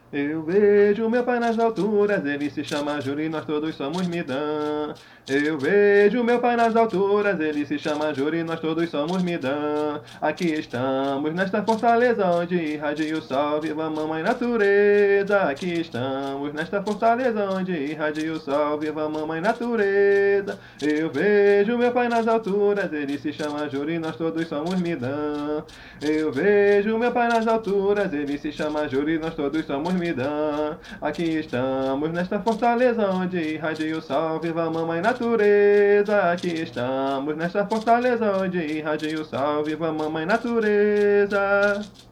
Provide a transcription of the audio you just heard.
Eu vejo meu pai nas alturas, ele se chama Júri, nós todos somos Midã. Eu vejo meu pai nas alturas, ele se chama Júri, nós todos somos Midã. Aqui estamos nesta fortaleza onde irradia o sol, viva a mamãe natureza. Aqui estamos nesta fortaleza onde irradia o sol, viva a mamãe natureza. Eu vejo meu pai nas alturas, ele se chama Júri, nós todos somos Midã. Eu vejo meu pai nas alturas, ele se chama Júri, nós todos somos Midã. Aqui estamos nesta fortaleza onde irradia o sol, viva a mamãe natureza. Aqui estamos nesta fortaleza onde irradia o sol, viva a mamãe natureza.